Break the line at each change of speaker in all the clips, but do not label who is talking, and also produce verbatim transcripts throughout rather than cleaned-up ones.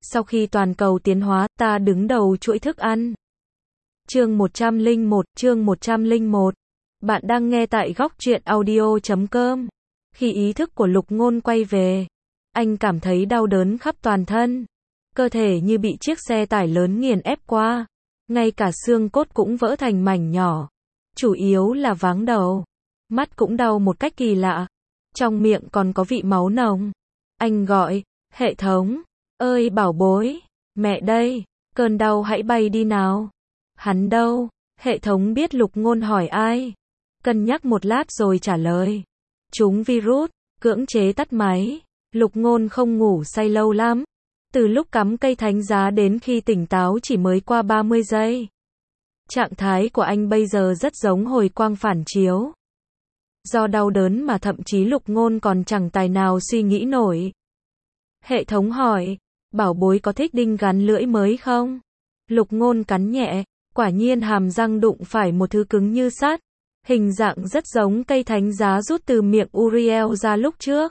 Sau khi toàn cầu tiến hóa, ta đứng đầu chuỗi thức ăn. Chương một trăm lẻ một, chương một trăm lẻ một. Bạn đang nghe tại góc truyện audio chấm com. Khi ý thức của Lục Ngôn quay về, anh cảm thấy đau đớn khắp toàn thân. Cơ thể như bị chiếc xe tải lớn nghiền ép qua. Ngay cả xương cốt cũng vỡ thành mảnh nhỏ. Chủ yếu là váng đầu. Mắt cũng đau một cách kỳ lạ. Trong miệng còn có vị máu nồng. Anh gọi, hệ thống. Ơi bảo bối, mẹ đây, cơn đau hãy bay đi nào. Hắn đâu? Hệ thống biết Lục Ngôn hỏi ai. Cân nhắc một lát rồi trả lời. Chúng virus, cưỡng chế tắt máy. Lục Ngôn không ngủ say lâu lắm. Từ lúc cắm cây thánh giá đến khi tỉnh táo chỉ mới qua ba mươi giây. Trạng thái của anh bây giờ rất giống hồi quang phản chiếu. Do đau đớn mà thậm chí Lục Ngôn còn chẳng tài nào suy nghĩ nổi. Hệ thống hỏi, bảo bối có thích đinh gắn lưỡi mới không? Lục Ngôn cắn nhẹ, quả nhiên hàm răng đụng phải một thứ cứng như sắt. Hình dạng rất giống cây thánh giá rút từ miệng Uriel ra lúc trước.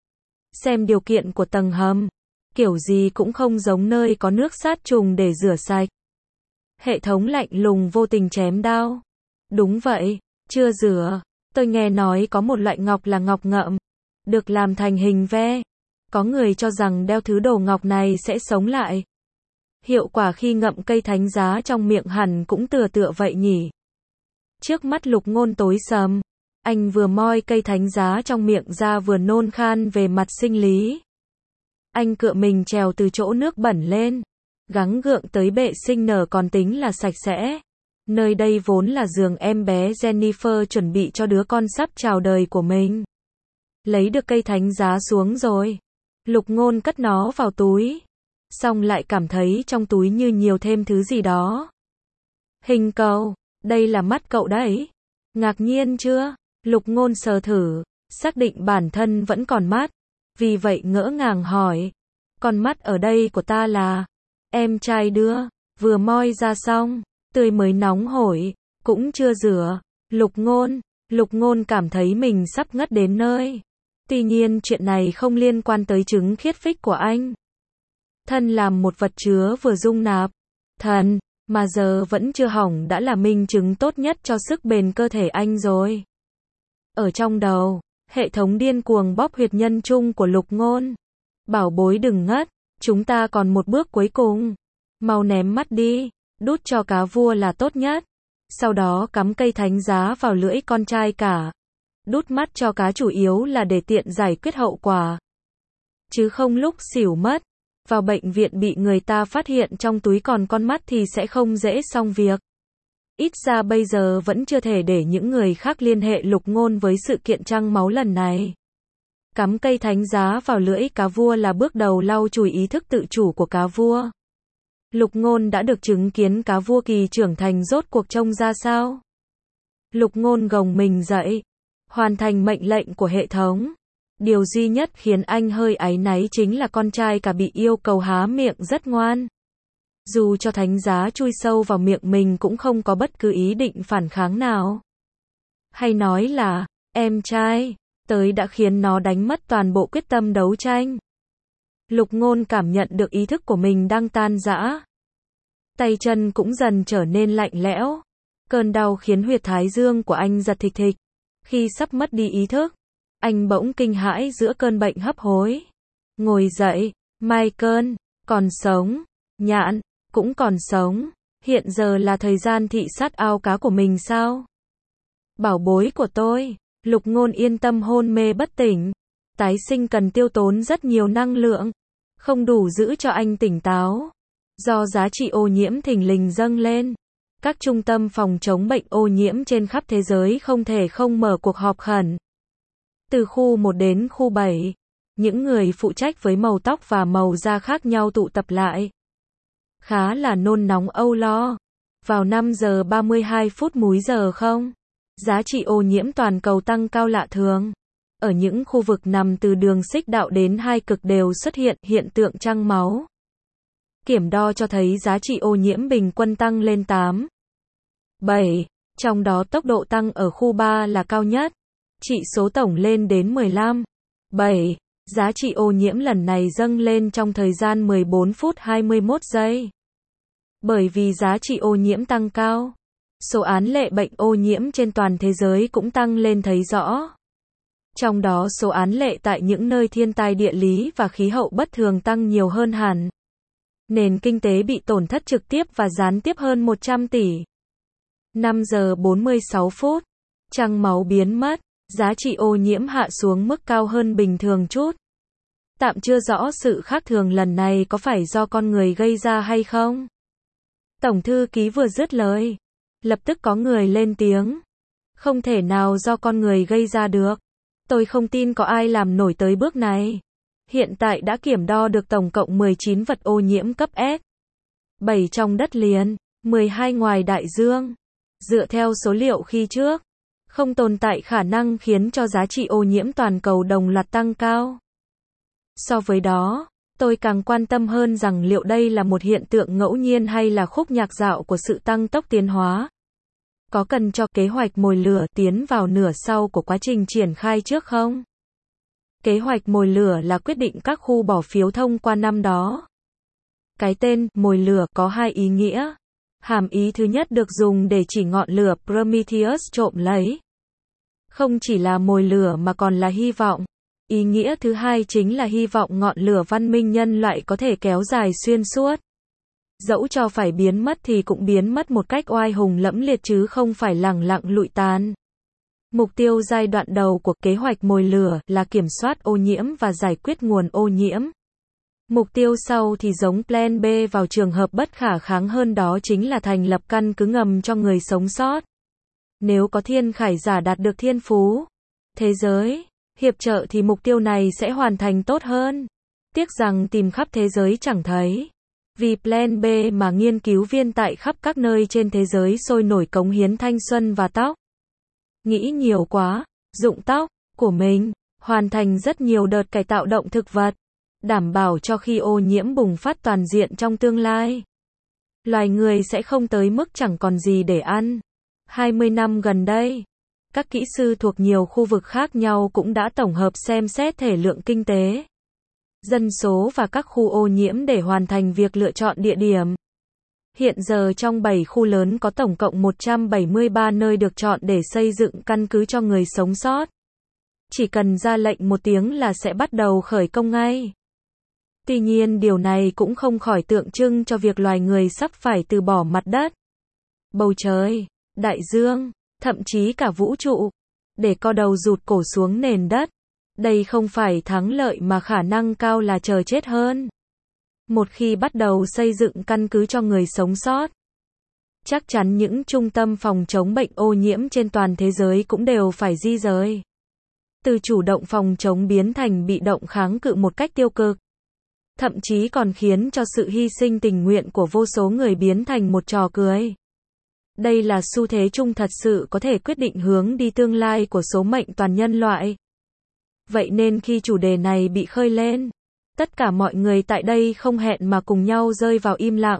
Xem điều kiện của tầng hầm. Kiểu gì cũng không giống nơi có nước sát trùng để rửa sạch. Hệ thống lạnh lùng vô tình chém đao. Đúng vậy, chưa rửa. Tôi nghe nói có một loại ngọc là ngọc ngậm. Được làm thành hình ve. Có người cho rằng đeo thứ đồ ngọc này sẽ sống lại. Hiệu quả khi ngậm cây thánh giá trong miệng hẳn cũng tựa tựa vậy nhỉ. Trước mắt Lục Ngôn tối sầm. Anh vừa moi cây thánh giá trong miệng ra vừa nôn khan về mặt sinh lý. Anh cựa mình trèo từ chỗ nước bẩn lên. Gắng gượng tới bệ sinh nở còn tính là sạch sẽ. Nơi đây vốn là giường em bé Jennifer chuẩn bị cho đứa con sắp chào đời của mình. Lấy được cây thánh giá xuống rồi. Lục Ngôn cất nó vào túi. Xong lại cảm thấy trong túi như nhiều thêm thứ gì đó. Hình cầu, đây là mắt cậu đấy. Ngạc nhiên chưa? Lục Ngôn sờ thử, xác định bản thân vẫn còn mắt. Vì vậy ngỡ ngàng hỏi. Con mắt ở đây của ta là? Em trai đưa, vừa moi ra xong, tươi mới nóng hổi, cũng chưa rửa. Lục Ngôn, Lục Ngôn cảm thấy mình sắp ngất đến nơi. Tuy nhiên chuyện này không liên quan tới trứng khiết phích của anh. Thân làm một vật chứa vừa dung nạp. Thần, mà giờ vẫn chưa hỏng đã là minh chứng tốt nhất cho sức bền cơ thể anh rồi. Ở trong đầu, hệ thống điên cuồng bóp huyệt nhân trung của Lục Ngôn. Bảo bối đừng ngất, chúng ta còn một bước cuối cùng. Mau ném mắt đi, đút cho cá vua là tốt nhất. Sau đó cắm cây thánh giá vào lưỡi con trai cả. Đút mắt cho cá chủ yếu là để tiện giải quyết hậu quả. Chứ không lúc xỉu mất. Vào bệnh viện bị người ta phát hiện trong túi còn con mắt thì sẽ không dễ xong việc. Ít ra bây giờ vẫn chưa thể để những người khác liên hệ Lục Ngôn với sự kiện trăng máu lần này. Cắm cây thánh giá vào lưỡi cá vua là bước đầu lau chùi ý thức tự chủ của cá vua. Lục Ngôn đã được chứng kiến cá vua kỳ trưởng thành rốt cuộc trông ra sao. Lục Ngôn gồng mình dậy, hoàn thành mệnh lệnh của hệ thống. Điều duy nhất khiến anh hơi áy náy chính là con trai cả bị yêu cầu há miệng rất ngoan. Dù cho thánh giá chui sâu vào miệng mình cũng không có bất cứ ý định phản kháng nào. Hay nói là, em trai, tới đã khiến nó đánh mất toàn bộ quyết tâm đấu tranh. Lục Ngôn cảm nhận được ý thức của mình đang tan rã. Tay chân cũng dần trở nên lạnh lẽo. Cơn đau khiến huyệt thái dương của anh giật thịch thịch. Khi sắp mất đi ý thức, anh bỗng kinh hãi giữa cơn bệnh hấp hối. Ngồi dậy, Michael, còn sống. Nhạn, cũng còn sống. Hiện giờ là thời gian thị sát ao cá của mình sao? Bảo bối của tôi. Lục Ngôn yên tâm hôn mê bất tỉnh. Tái sinh cần tiêu tốn rất nhiều năng lượng. Không đủ giữ cho anh tỉnh táo. Do giá trị ô nhiễm thình lình dâng lên. Các trung tâm phòng chống bệnh ô nhiễm trên khắp thế giới không thể không mở cuộc họp khẩn. Từ khu một đến khu bảy, những người phụ trách với màu tóc và màu da khác nhau tụ tập lại. Khá là nôn nóng âu lo. Vào năm giờ ba mươi hai phút múi giờ không, giá trị ô nhiễm toàn cầu tăng cao lạ thường. Ở những khu vực nằm từ đường xích đạo đến hai cực đều xuất hiện hiện tượng trăng máu. Kiểm đo cho thấy giá trị ô nhiễm bình quân tăng lên tám, bảy, trong đó tốc độ tăng ở khu ba là cao nhất. Chỉ số tổng lên đến mười lăm, bảy, Giá trị ô nhiễm lần này dâng lên trong thời gian mười bốn phút hai mươi mốt giây. Bởi vì giá trị ô nhiễm tăng cao, số án lệ bệnh ô nhiễm trên toàn thế giới cũng tăng lên thấy rõ. Trong đó số án lệ tại những nơi thiên tai địa lý và khí hậu bất thường tăng nhiều hơn hẳn. Nền kinh tế bị tổn thất trực tiếp và gián tiếp hơn một trăm tỷ. năm giờ bốn mươi sáu phút. Trăng máu biến mất. Giá trị ô nhiễm hạ xuống mức cao hơn bình thường chút. Tạm chưa rõ sự khác thường lần này có phải do con người gây ra hay không. Tổng thư ký vừa dứt lời, lập tức có người lên tiếng. Không thể nào do con người gây ra được. Tôi không tin có ai làm nổi tới bước này. Hiện tại đã kiểm đo được tổng cộng mười chín vật ô nhiễm cấp S. bảy trong đất liền, mười hai ngoài đại dương. Dựa theo số liệu khi trước, không tồn tại khả năng khiến cho giá trị ô nhiễm toàn cầu đồng loạt tăng cao. So với đó, tôi càng quan tâm hơn rằng liệu đây là một hiện tượng ngẫu nhiên hay là khúc nhạc dạo của sự tăng tốc tiến hóa. Có cần cho kế hoạch mồi lửa tiến vào nửa sau của quá trình triển khai trước không? Kế hoạch mồi lửa là quyết định các khu bỏ phiếu thông qua năm đó. Cái tên mồi lửa có hai ý nghĩa. Hàm ý thứ nhất được dùng để chỉ ngọn lửa Prometheus trộm lấy. Không chỉ là mồi lửa mà còn là hy vọng. Ý nghĩa thứ hai chính là hy vọng ngọn lửa văn minh nhân loại có thể kéo dài xuyên suốt. Dẫu cho phải biến mất thì cũng biến mất một cách oai hùng lẫm liệt chứ không phải lẳng lặng lụi tàn. Mục tiêu giai đoạn đầu của kế hoạch mồi lửa là kiểm soát ô nhiễm và giải quyết nguồn ô nhiễm. Mục tiêu sau thì giống Plan B vào trường hợp bất khả kháng hơn, đó chính là thành lập căn cứ ngầm cho người sống sót. Nếu có thiên khải giả đạt được thiên phú thế giới hiệp trợ thì mục tiêu này sẽ hoàn thành tốt hơn. Tiếc rằng tìm khắp thế giới chẳng thấy. Vì Plan B mà nghiên cứu viên tại khắp các nơi trên thế giới sôi nổi cống hiến thanh xuân và tóc. Nghĩ nhiều quá, dụng tóc của mình, hoàn thành rất nhiều đợt cải tạo động thực vật, đảm bảo cho khi ô nhiễm bùng phát toàn diện trong tương lai, loài người sẽ không tới mức chẳng còn gì để ăn. hai mươi năm gần đây, các kỹ sư thuộc nhiều khu vực khác nhau cũng đã tổng hợp xem xét thể lượng kinh tế, dân số và các khu ô nhiễm để hoàn thành việc lựa chọn địa điểm. Hiện giờ trong bảy khu lớn có tổng cộng một trăm bảy mươi ba nơi được chọn để xây dựng căn cứ cho người sống sót. Chỉ cần ra lệnh một tiếng là sẽ bắt đầu khởi công ngay. Tuy nhiên điều này cũng không khỏi tượng trưng cho việc loài người sắp phải từ bỏ mặt đất, bầu trời, đại dương, thậm chí cả vũ trụ, để co đầu rụt cổ xuống nền đất. Đây không phải thắng lợi mà khả năng cao là chờ chết hơn. Một khi bắt đầu xây dựng căn cứ cho người sống sót, chắc chắn những trung tâm phòng chống bệnh ô nhiễm trên toàn thế giới cũng đều phải di rời. Từ chủ động phòng chống biến thành bị động kháng cự một cách tiêu cực. Thậm chí còn khiến cho sự hy sinh tình nguyện của vô số người biến thành một trò cười. Đây là xu thế chung thật sự có thể quyết định hướng đi tương lai của số mệnh toàn nhân loại. Vậy nên khi chủ đề này bị khơi lên, tất cả mọi người tại đây không hẹn mà cùng nhau rơi vào im lặng.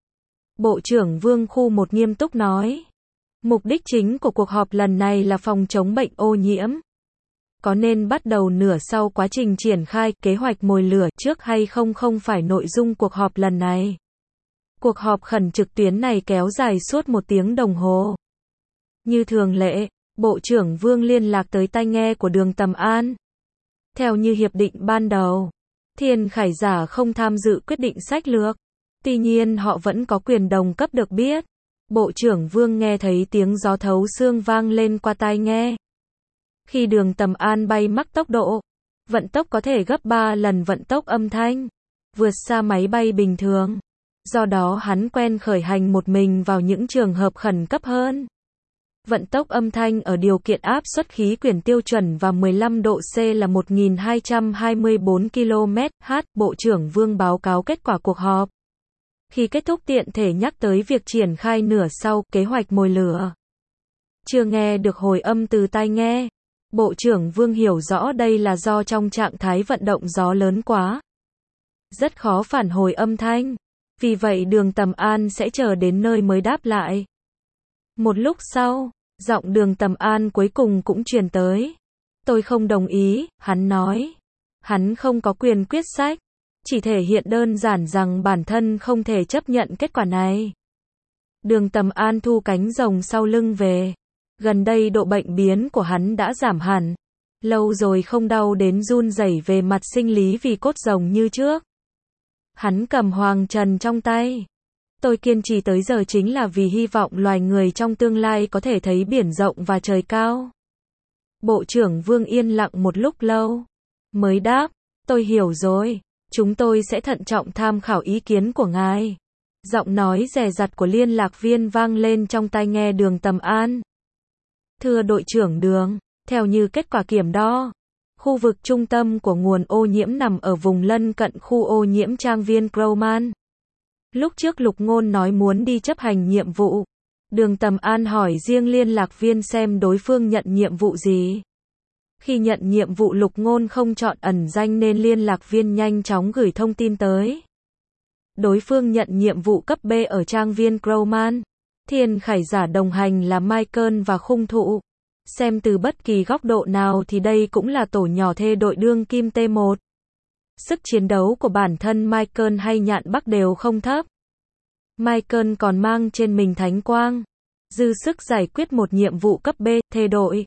Bộ trưởng Vương Khu một nghiêm túc nói, mục đích chính của cuộc họp lần này là phòng chống bệnh ô nhiễm. Có nên bắt đầu nửa sau quá trình triển khai kế hoạch mồi lửa trước hay không không phải nội dung cuộc họp lần này. Cuộc họp khẩn trực tuyến này kéo dài suốt một tiếng đồng hồ. Như thường lệ, Bộ trưởng Vương liên lạc tới tai nghe của Đường Tầm An. Theo như hiệp định ban đầu, thiên khải giả không tham dự quyết định sách lược. Tuy nhiên họ vẫn có quyền đồng cấp được biết. Bộ trưởng Vương nghe thấy tiếng gió thấu xương vang lên qua tai nghe. Khi Đường Tầm An bay mắc tốc độ, vận tốc có thể gấp ba lần vận tốc âm thanh, vượt xa máy bay bình thường. Do đó hắn quen khởi hành một mình vào những trường hợp khẩn cấp hơn. Vận tốc âm thanh ở điều kiện áp suất khí quyển tiêu chuẩn và mười lăm độ C là một nghìn hai trăm hai mươi tư ki lô mét trên giờ. Bộ trưởng Vương báo cáo kết quả cuộc họp. Khi kết thúc tiện thể nhắc tới việc triển khai nửa sau kế hoạch mồi lửa. Chưa nghe được hồi âm từ tai nghe. Bộ trưởng Vương hiểu rõ đây là do trong trạng thái vận động gió lớn quá, rất khó phản hồi âm thanh. Vì vậy Đường Tầm An sẽ chờ đến nơi mới đáp lại. Một lúc sau, giọng Đường Tầm An cuối cùng cũng truyền tới. Tôi không đồng ý, hắn nói. Hắn không có quyền quyết sách, chỉ thể hiện đơn giản rằng bản thân không thể chấp nhận kết quả này. Đường Tầm An thu cánh rồng sau lưng về. Gần đây độ bệnh biến của hắn đã giảm hẳn. Lâu rồi không đau đến run rẩy về mặt sinh lý vì cốt rồng như trước. Hắn cầm hoàng trần trong tay. Tôi kiên trì tới giờ chính là vì hy vọng loài người trong tương lai có thể thấy biển rộng và trời cao. Bộ trưởng Vương yên lặng một lúc lâu, mới đáp, tôi hiểu rồi, chúng tôi sẽ thận trọng tham khảo ý kiến của ngài. Giọng nói dè dặt của liên lạc viên vang lên trong tai nghe Đường Tầm An. Thưa đội trưởng Đường, theo như kết quả kiểm đo, khu vực trung tâm của nguồn ô nhiễm nằm ở vùng lân cận khu ô nhiễm trang viên Crowman. Lúc trước Lục Ngôn nói muốn đi chấp hành nhiệm vụ. Đường Tầm An hỏi riêng liên lạc viên xem đối phương nhận nhiệm vụ gì. Khi nhận nhiệm vụ Lục Ngôn không chọn ẩn danh nên liên lạc viên nhanh chóng gửi thông tin tới. Đối phương nhận nhiệm vụ cấp B ở trang viên Crowman. Thiên khải giả đồng hành là Michael và khung thụ. Xem từ bất kỳ góc độ nào thì đây cũng là tổ nhỏ thê đội đương kim T một. Sức chiến đấu của bản thân Michael hay Nhạn Bắc đều không thấp. Michael còn mang trên mình thánh quang, dư sức giải quyết một nhiệm vụ cấp B, thê đội.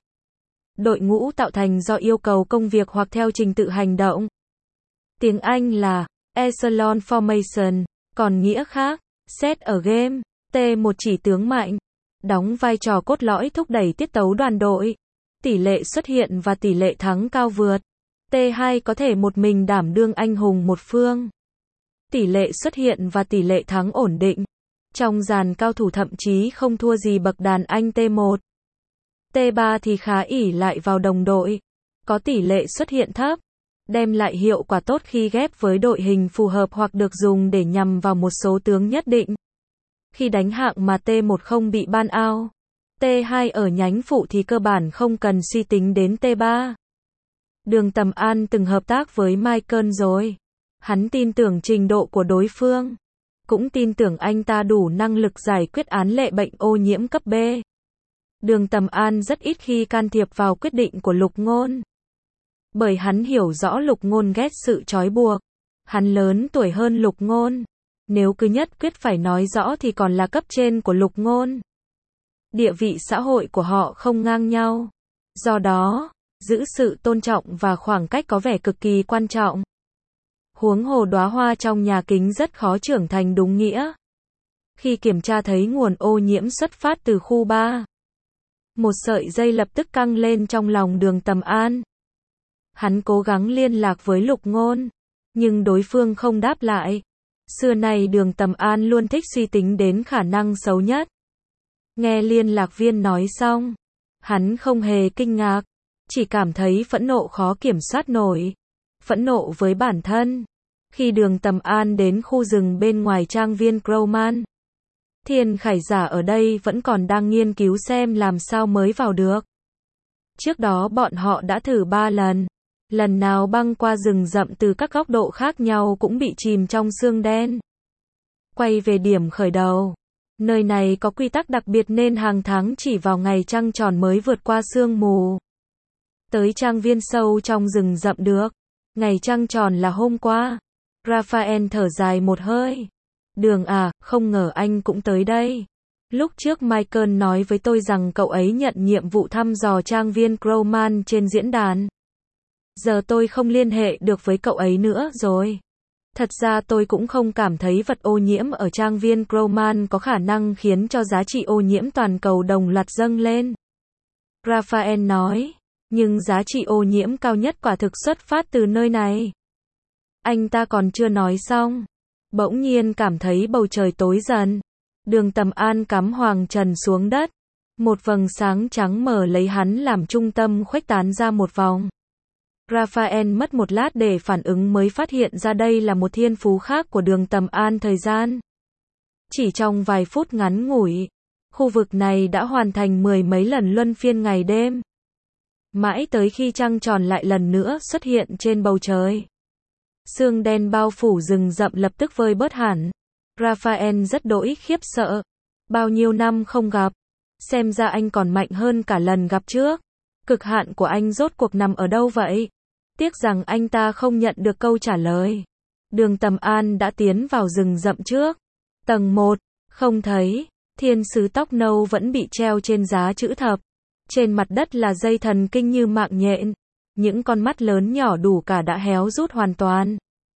Đội ngũ tạo thành do yêu cầu công việc hoặc theo trình tự hành động. Tiếng Anh là Echelon Formation, còn nghĩa khác, set ở game, T một chỉ tướng mạnh, đóng vai trò cốt lõi thúc đẩy tiết tấu đoàn đội. Tỷ lệ xuất hiện và tỷ lệ thắng cao vượt. T hai có thể một mình đảm đương anh hùng một phương. Tỷ lệ xuất hiện và tỷ lệ thắng ổn định. Trong dàn cao thủ thậm chí không thua gì bậc đàn anh T một. T ba thì khá ỷ lại vào đồng đội. Có tỷ lệ xuất hiện thấp. Đem lại hiệu quả tốt khi ghép với đội hình phù hợp hoặc được dùng để nhằm vào một số tướng nhất định. Khi đánh hạng mà T một không bị ban out. T hai ở nhánh phụ thì cơ bản không cần suy tính đến T ba. Đường Tầm An từng hợp tác với Michael rồi. Hắn tin tưởng trình độ của đối phương. Cũng tin tưởng anh ta đủ năng lực giải quyết án lệ bệnh ô nhiễm cấp B. Đường Tầm An rất ít khi can thiệp vào quyết định của Lục Ngôn. Bởi hắn hiểu rõ Lục Ngôn ghét sự trói buộc. Hắn lớn tuổi hơn Lục Ngôn. Nếu cứ nhất quyết phải nói rõ thì còn là cấp trên của Lục Ngôn. Địa vị xã hội của họ không ngang nhau. Do đó, giữ sự tôn trọng và khoảng cách có vẻ cực kỳ quan trọng. Huống hồ đóa hoa trong nhà kính rất khó trưởng thành đúng nghĩa. Khi kiểm tra thấy nguồn ô nhiễm xuất phát từ khu ba. Một sợi dây lập tức căng lên trong lòng Đường Tầm An. Hắn cố gắng liên lạc với Lục Ngôn, nhưng đối phương không đáp lại. Xưa nay Đường Tầm An luôn thích suy tính đến khả năng xấu nhất. Nghe liên lạc viên nói xong, hắn không hề kinh ngạc, chỉ cảm thấy phẫn nộ khó kiểm soát nổi. Phẫn nộ với bản thân. Khi Đường Tầm An đến khu rừng bên ngoài trang viên Crowman, thiên khải giả ở đây vẫn còn đang nghiên cứu xem làm sao mới vào được. Trước đó bọn họ đã thử ba lần. Lần nào băng qua rừng rậm từ các góc độ khác nhau cũng bị chìm trong sương đen. Quay về điểm khởi đầu. Nơi này có quy tắc đặc biệt nên hàng tháng chỉ vào ngày trăng tròn mới vượt qua sương mù. Tới trang viên sâu trong rừng rậm được. Ngày trăng tròn là hôm qua. Raphael thở dài một hơi. Đường à, không ngờ anh cũng tới đây. Lúc trước Michael nói với tôi rằng cậu ấy nhận nhiệm vụ thăm dò trang viên Crowman trên diễn đàn. Giờ tôi không liên hệ được với cậu ấy nữa rồi. Thật ra tôi cũng không cảm thấy vật ô nhiễm ở trang viên Crowman có khả năng khiến cho giá trị ô nhiễm toàn cầu đồng loạt dâng lên. Raphael nói. Nhưng giá trị ô nhiễm cao nhất quả thực xuất phát từ nơi này. Anh ta còn chưa nói xong. Bỗng nhiên cảm thấy bầu trời tối dần. Đường Tầm An cắm hoàng trần xuống đất. Một vầng sáng trắng mờ lấy hắn làm trung tâm khuếch tán ra một vòng. Raphael mất một lát để phản ứng mới phát hiện ra đây là một thiên phú khác của Đường Tầm An thời gian. Chỉ trong vài phút ngắn ngủi, khu vực này đã hoàn thành mười mấy lần luân phiên ngày đêm. Mãi tới khi trăng tròn lại lần nữa xuất hiện trên bầu trời. Sương đen bao phủ rừng rậm lập tức vơi bớt hẳn. Raphael rất đỗi khiếp sợ. Bao nhiêu năm không gặp. Xem ra anh còn mạnh hơn cả lần gặp trước. Cực hạn của anh rốt cuộc nằm ở đâu vậy? Tiếc rằng anh ta không nhận được câu trả lời. Đường Tầm An đã tiến vào rừng rậm trước. Tầng một, không thấy. Thiên sứ tóc nâu vẫn bị treo trên giá chữ thập. Trên mặt đất là dây thần kinh như mạng nhện. Những con mắt lớn nhỏ đủ cả đã héo rút hoàn toàn.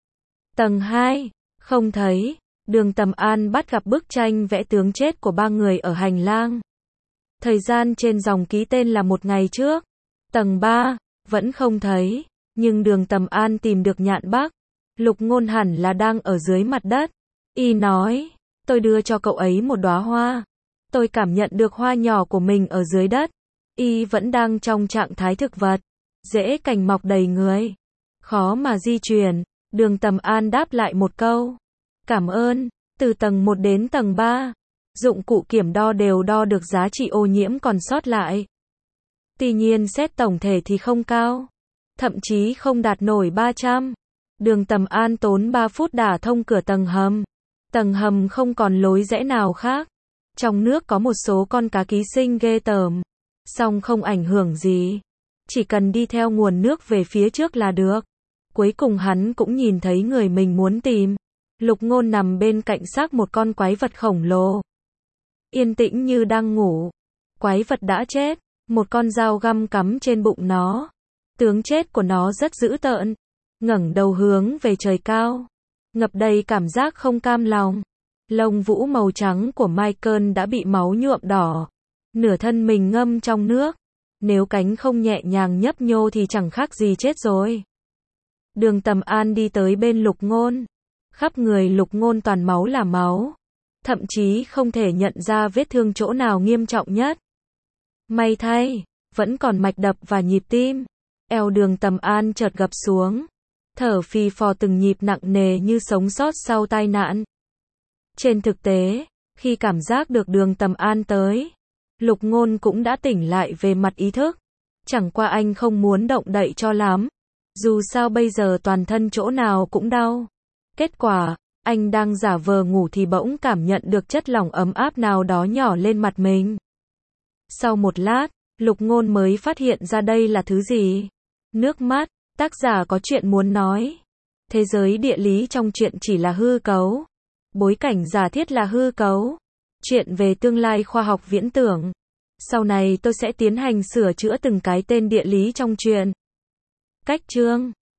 Tầng hai, không thấy. Đường Tầm An bắt gặp bức tranh vẽ tướng chết của ba người ở hành lang. Thời gian trên dòng ký tên là một ngày trước. Tầng ba, vẫn không thấy. Nhưng Đường Tầm An tìm được Nhạn Bắc. Lục Ngôn hẳn là đang ở dưới mặt đất. Y nói, tôi đưa cho cậu ấy một đóa hoa. Tôi cảm nhận được hoa nhỏ của mình ở dưới đất. Y vẫn đang trong trạng thái thực vật. Rễ cành mọc đầy người. Khó mà di chuyển. Đường Tầm An đáp lại một câu. Cảm ơn. Từ tầng một đến tầng ba. Dụng cụ kiểm đo đều đo được giá trị ô nhiễm còn sót lại. Tuy nhiên xét tổng thể thì không cao. Thậm chí không đạt nổi ba trăm. Đường Tầm An tốn ba phút đả thông cửa tầng hầm. Tầng hầm không còn lối rẽ nào khác. Trong nước có một số con cá ký sinh ghê tởm. Song không ảnh hưởng gì. Chỉ cần đi theo nguồn nước về phía trước là được. Cuối cùng hắn cũng nhìn thấy người mình muốn tìm. Lục Ngôn nằm bên cạnh xác một con quái vật khổng lồ. Yên tĩnh như đang ngủ. Quái vật đã chết. Một con dao găm cắm trên bụng nó. Tướng chết của nó rất dữ tợn. Ngẩng đầu hướng về trời cao. Ngập đầy cảm giác không cam lòng. Lông vũ màu trắng của Michael đã bị máu nhuộm đỏ. Nửa thân mình ngâm trong nước. Nếu cánh không nhẹ nhàng nhấp nhô thì chẳng khác gì chết rồi. Đường Tầm An đi tới bên Lục Ngôn. Khắp người Lục Ngôn toàn máu là máu. Thậm chí không thể nhận ra vết thương chỗ nào nghiêm trọng nhất. May thay, vẫn còn mạch đập và nhịp tim. Eo Đường Tầm An chợt gập xuống. Thở phì phò từng nhịp nặng nề như sống sót sau tai nạn. Trên thực tế, khi cảm giác được Đường Tầm An tới, Lục Ngôn cũng đã tỉnh lại về mặt ý thức. Chẳng qua anh không muốn động đậy cho lắm. Dù sao bây giờ toàn thân chỗ nào cũng đau. Kết quả, anh đang giả vờ ngủ thì bỗng cảm nhận được chất lỏng ấm áp nào đó nhỏ lên mặt mình. Sau một lát, Lục Ngôn mới phát hiện ra đây là thứ gì. Nước mắt. Tác giả có chuyện muốn nói. Thế giới địa lý trong truyện chỉ là hư cấu. Bối cảnh giả thiết là hư cấu. Chuyện về tương lai khoa học viễn tưởng. Sau này tôi sẽ tiến hành sửa chữa từng cái tên địa lý trong truyện. Cách chương